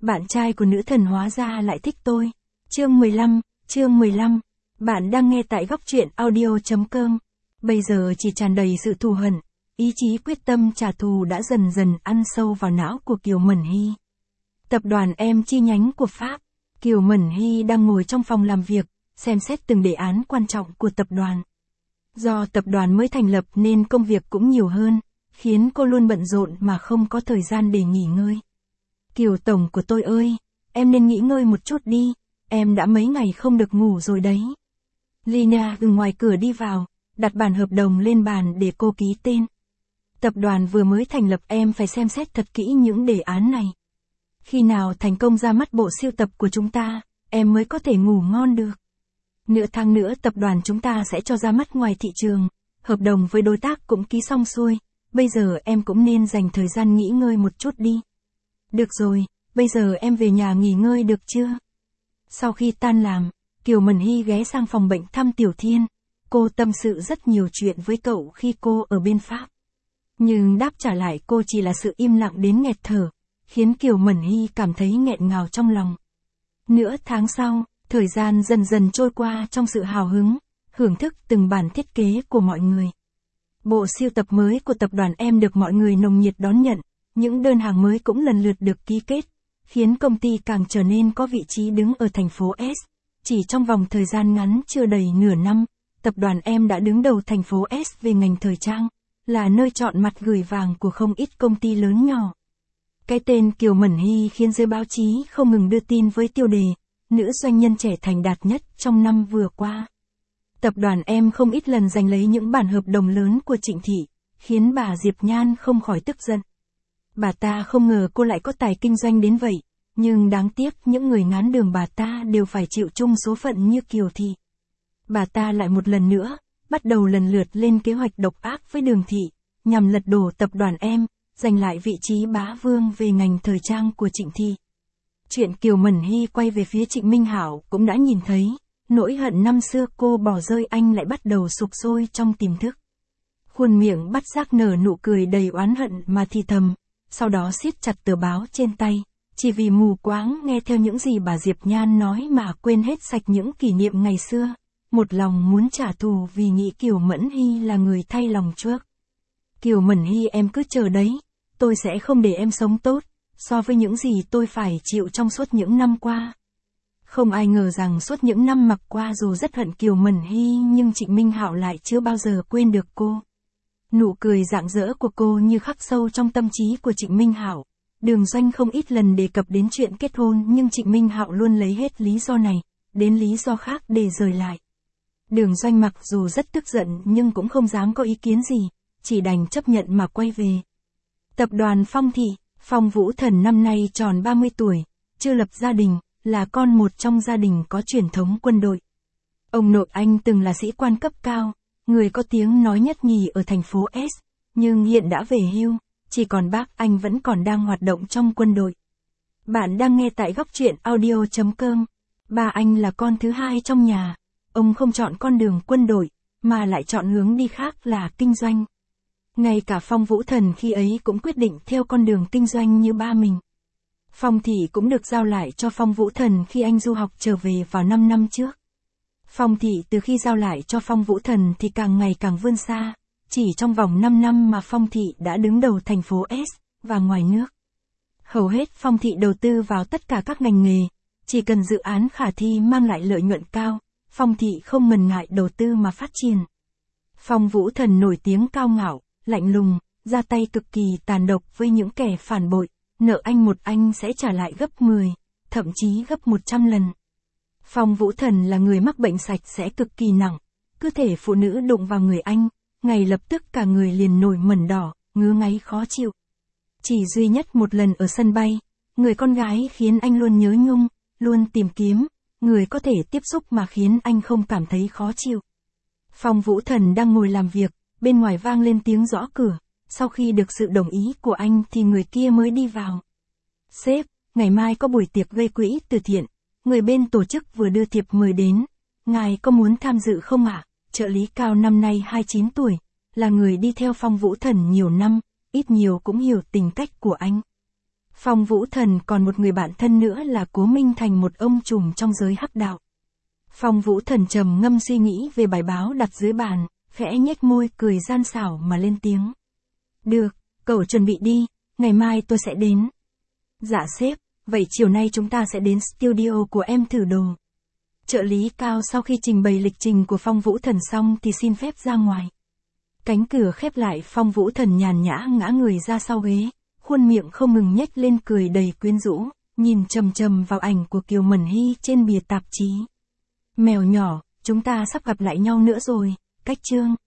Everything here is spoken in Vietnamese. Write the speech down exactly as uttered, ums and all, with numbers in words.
bạn trai của nữ thần hóa ra lại thích tôi. Chương mười lăm, chương mười lăm. Bạn đang nghe tại góc truyện audio chấm com. Bây giờ chỉ tràn đầy sự thù hận, ý chí quyết tâm trả thù đã dần dần ăn sâu vào não của Kiều Mẫn Hy. Tập đoàn em chi nhánh của Pháp, Kiều Mẫn Hy đang ngồi trong phòng làm việc, xem xét từng đề án quan trọng của tập đoàn. Do tập đoàn mới thành lập nên công việc cũng nhiều hơn, khiến cô luôn bận rộn mà không có thời gian để nghỉ ngơi. Kiều tổng của tôi ơi, em nên nghỉ ngơi một chút đi, em đã mấy ngày không được ngủ rồi đấy. Lina từ ngoài cửa đi vào, đặt bản hợp đồng lên bàn để cô ký tên. Tập đoàn vừa mới thành lập, em phải xem xét thật kỹ những đề án này. Khi nào thành công ra mắt bộ siêu tập của chúng ta, em mới có thể ngủ ngon được. Nửa tháng nữa tập đoàn chúng ta sẽ cho ra mắt ngoài thị trường, hợp đồng với đối tác cũng ký xong xuôi, bây giờ em cũng nên dành thời gian nghỉ ngơi một chút đi. Được rồi, bây giờ em về nhà nghỉ ngơi được chưa? Sau khi tan làm, Kiều Mẫn Hy ghé sang phòng bệnh thăm Tiểu Thiên, cô tâm sự rất nhiều chuyện với cậu khi cô ở bên Pháp. Nhưng đáp trả lại cô chỉ là sự im lặng đến nghẹt thở, khiến Kiều Mẫn Hy cảm thấy nghẹn ngào trong lòng. Nửa tháng sau, thời gian dần dần trôi qua trong sự hào hứng, hưởng thức từng bản thiết kế của mọi người. Bộ siêu tập mới của tập đoàn em được mọi người nồng nhiệt đón nhận, những đơn hàng mới cũng lần lượt được ký kết, khiến công ty càng trở nên có vị trí đứng ở thành phố S. Chỉ trong vòng thời gian ngắn chưa đầy nửa năm, tập đoàn em đã đứng đầu thành phố S về ngành thời trang, là nơi chọn mặt gửi vàng của không ít công ty lớn nhỏ. Cái tên Kiều Mẫn Hy khiến giới báo chí không ngừng đưa tin với tiêu đề nữ doanh nhân trẻ thành đạt nhất trong năm vừa qua. Tập đoàn em không ít lần giành lấy những bản hợp đồng lớn của Trịnh Thị, khiến bà Diệp Nhan không khỏi tức giận. Bà ta không ngờ cô lại có tài kinh doanh đến vậy, nhưng đáng tiếc những người ngán đường bà ta đều phải chịu chung số phận như Kiều Thị. Bà ta lại một lần nữa, bắt đầu lần lượt lên kế hoạch độc ác với Đường Thị, nhằm lật đổ tập đoàn em, giành lại vị trí bá vương về ngành thời trang của Trịnh Thị. Chuyện Kiều Mẫn Hy quay về phía Trịnh Minh Hảo cũng đã nhìn thấy, nỗi hận năm xưa cô bỏ rơi anh lại bắt đầu sục sôi trong tiềm thức. Khuôn miệng bắt giác nở nụ cười đầy oán hận mà thì thầm, sau đó siết chặt tờ báo trên tay, chỉ vì mù quáng nghe theo những gì bà Diệp Nhan nói mà quên hết sạch những kỷ niệm ngày xưa, một lòng muốn trả thù vì nghĩ Kiều Mẫn Hy là người thay lòng trước. Kiều Mẫn Hy em cứ chờ đấy, tôi sẽ không để em sống tốt, so với những gì tôi phải chịu trong suốt những năm qua. Không ai ngờ rằng suốt những năm mặc qua dù rất hận Kiều Mẫn Hy nhưng Trịnh Minh Hạo lại chưa bao giờ quên được cô. Nụ cười rạng rỡ của cô như khắc sâu trong tâm trí của Trịnh Minh Hạo. Đường Doanh không ít lần đề cập đến chuyện kết hôn nhưng Trịnh Minh Hạo luôn lấy hết lý do này, đến lý do khác để rời lại. Đường Doanh mặc dù rất tức giận nhưng cũng không dám có ý kiến gì, chỉ đành chấp nhận mà quay về. Tập đoàn Phong Thị, Phong Vũ Thần năm nay tròn ba mươi tuổi, chưa lập gia đình, là con một trong gia đình có truyền thống quân đội. Ông nội anh từng là sĩ quan cấp cao, người có tiếng nói nhất nhì ở thành phố S, nhưng hiện đã về hưu, chỉ còn bác anh vẫn còn đang hoạt động trong quân đội. Bạn đang nghe tại góc truyện audio chấm com. Ba anh là con thứ hai trong nhà, ông không chọn con đường quân đội, mà lại chọn hướng đi khác là kinh doanh. Ngay cả Phong Vũ Thần khi ấy cũng quyết định theo con đường kinh doanh như ba mình. Phong Thị cũng được giao lại cho Phong Vũ Thần khi anh du học trở về vào năm năm trước. Phong Thị từ khi giao lại cho Phong Vũ Thần thì càng ngày càng vươn xa, chỉ trong vòng năm năm mà Phong Thị đã đứng đầu thành phố S và ngoài nước. Hầu hết Phong Thị đầu tư vào tất cả các ngành nghề, chỉ cần dự án khả thi mang lại lợi nhuận cao, Phong Thị không ngần ngại đầu tư mà phát triển. Phong Vũ Thần nổi tiếng cao ngạo, lạnh lùng, ra tay cực kỳ tàn độc với những kẻ phản bội, nợ anh một anh sẽ trả lại gấp mười, thậm chí gấp một trăm lần. Phong Vũ Thần là người mắc bệnh sạch sẽ cực kỳ nặng, cơ thể phụ nữ đụng vào người anh, ngay lập tức cả người liền nổi mẩn đỏ, ngứa ngáy khó chịu. Chỉ duy nhất một lần ở sân bay, người con gái khiến anh luôn nhớ nhung, luôn tìm kiếm, người có thể tiếp xúc mà khiến anh không cảm thấy khó chịu. Phong Vũ Thần đang ngồi làm việc, bên ngoài vang lên tiếng gõ cửa, sau khi được sự đồng ý của anh thì người kia mới đi vào. Sếp, ngày mai có buổi tiệc gây quỹ từ thiện, người bên tổ chức vừa đưa thiệp mời đến, ngài có muốn tham dự không ạ? Trợ lý Cao năm nay hai mươi chín tuổi, là người đi theo Phong Vũ Thần nhiều năm, ít nhiều cũng hiểu tính cách của anh. Phong Vũ Thần còn một người bạn thân nữa là Cố Minh Thành, một ông trùm trong giới hắc đạo. Phong Vũ Thần trầm ngâm suy nghĩ về bài báo đặt dưới bàn, khẽ nhếch môi cười gian xảo mà lên tiếng. Được, cậu chuẩn bị đi, ngày mai tôi sẽ đến. Dạ sếp, vậy chiều nay chúng ta sẽ đến studio của em thử đồ. Trợ lý Cao sau khi trình bày lịch trình của Phong Vũ Thần xong thì xin phép ra ngoài. Cánh cửa khép lại, Phong Vũ Thần nhàn nhã ngã người ra sau ghế, khuôn miệng không ngừng nhếch lên cười đầy quyến rũ, nhìn chầm chầm vào ảnh của Kiều Mẫn Hy trên bìa tạp chí. Mèo nhỏ, chúng ta sắp gặp lại nhau nữa rồi, cách chương.